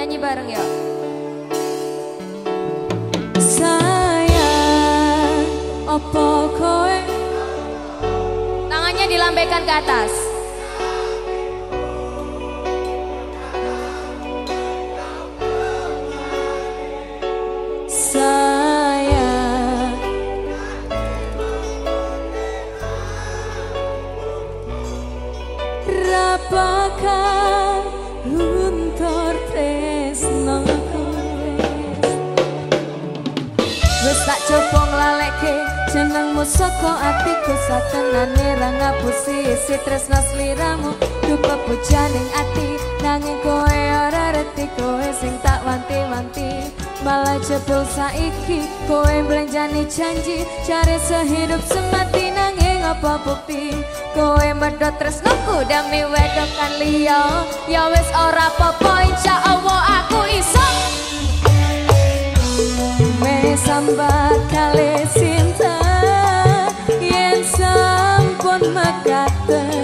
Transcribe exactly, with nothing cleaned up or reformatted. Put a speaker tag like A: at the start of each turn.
A: Nyanyi bareng ya.
B: Sayang, opo kowe?
A: Tangannya dilambaikan ke atas.
B: Sayang, rapakah luntur tresnoku? Wes tak coba nglaleke jenengmu saka atiku, satenane ra ngapusi isi tresno sliramu. Dupa pujaning ati nanging kowe ora reti, kowe sing tak wanti-wanti. Malah jebul saiki kowe mblenjani janji, cari sehidup semati nanging apa bukti? Kowe medhot tresnoku demi wedokan liya. Ya wis ora apa-apa, insyaallah aku iso sambat kali cinta yen sampun mekaten.